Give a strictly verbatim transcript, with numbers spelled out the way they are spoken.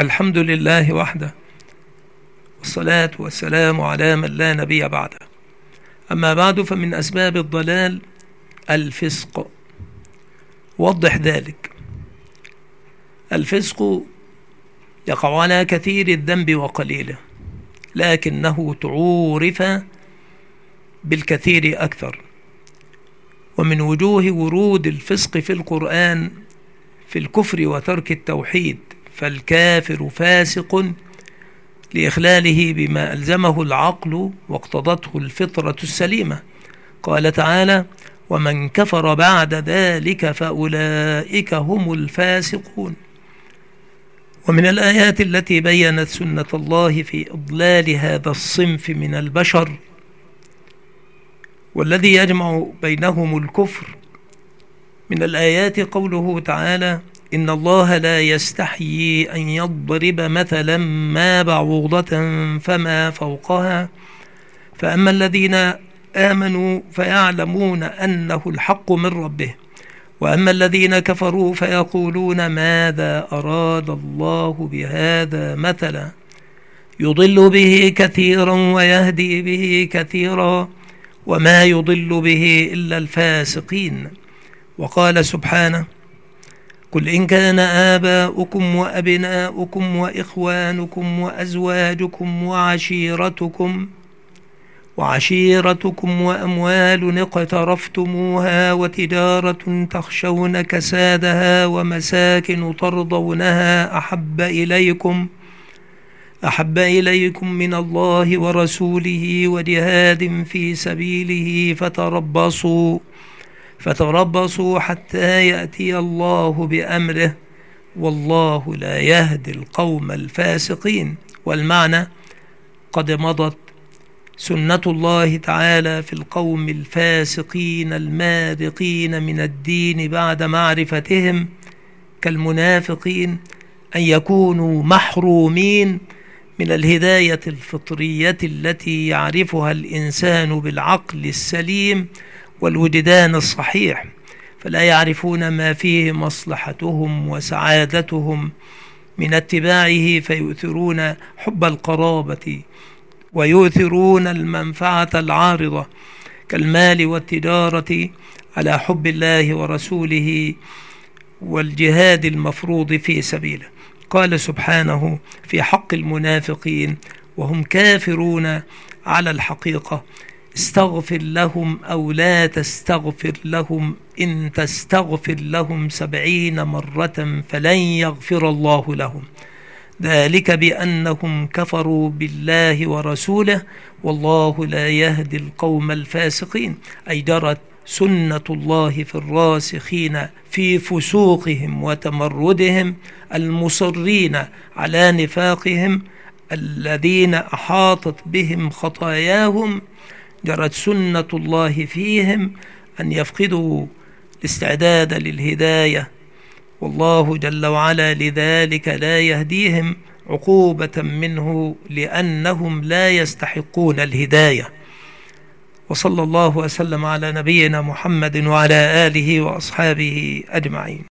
الحمد لله وحده، والصلاة والسلام على من لا نبي بعده. أما بعد، فمن أسباب الضلال الفسق. وضح ذلك. الفسق يقع على كثير الذنب وقليله، لكنه تعورف بالكثير أكثر. ومن وجوه ورود الفسق في القرآن في الكفر وترك التوحيد، فالكافر فاسق لإخلاله بما ألزمه العقل واقتضته الفطرة السليمة. قال تعالى: ومن كفر بعد ذلك فأولئك هم الفاسقون. ومن الآيات التي بيّنت سنة الله في إضلال هذا الصنف من البشر والذي يجمع بينهم الكفر، من الآيات قوله تعالى: إن الله لا يستحيي أن يضرب مثلا ما بعوضة فما فوقها فأما الذين آمنوا فيعلمون أنه الحق من ربهم وأما الذين كفروا فيقولون ماذا أراد الله بهذا مثلا يضل به كثيرا ويهدي به كثيرا وما يضل به إلا الفاسقين. وقال سبحانه: قل إن كان آباؤكم وأبناؤكم وإخوانكم وأزواجكم وعشيرتكم وعشيرتكم وأموال اقترفتموها وتجارة تخشون كسادها ومساكن ترضونها أحب إليكم أحب إليكم من الله ورسوله وجهاد في سبيله فتربصوا فتربصوا حتى يأتي الله بأمره والله لا يهدي القوم الفاسقين. والمعنى: قد مضت سنة الله تعالى في القوم الفاسقين المارقين من الدين بعد معرفتهم كالمنافقين أن يكونوا محرومين من الهداية الفطرية التي يعرفها الإنسان بالعقل السليم والوجدان الصحيح، فلا يعرفون ما فيه مصلحتهم وسعادتهم من اتباعه، فيؤثرون حب القرابة ويؤثرون المنفعة العارضة كالمال والتجارة على حب الله ورسوله والجهاد المفروض في سبيله. قال سبحانه في حق المنافقين وهم كافرون على الحقيقة: استغفر لهم أو لا تستغفر لهم إن تستغفر لهم سبعين مرة فلن يغفر الله لهم ذلك بأنهم كفروا بالله ورسوله والله لا يهدي القوم الفاسقين. أي جرت سنة الله في الراسخين في فسوقهم وتمردهم المصرين على نفاقهم الذين أحاطت بهم خطاياهم، جرت سنة الله فيهم أن يفقدوا الاستعداد للهداية، والله جل وعلا لذلك لا يهديهم عقوبة منه لأنهم لا يستحقون الهداية. وصلى الله وسلم على نبينا محمد وعلى آله وأصحابه أجمعين.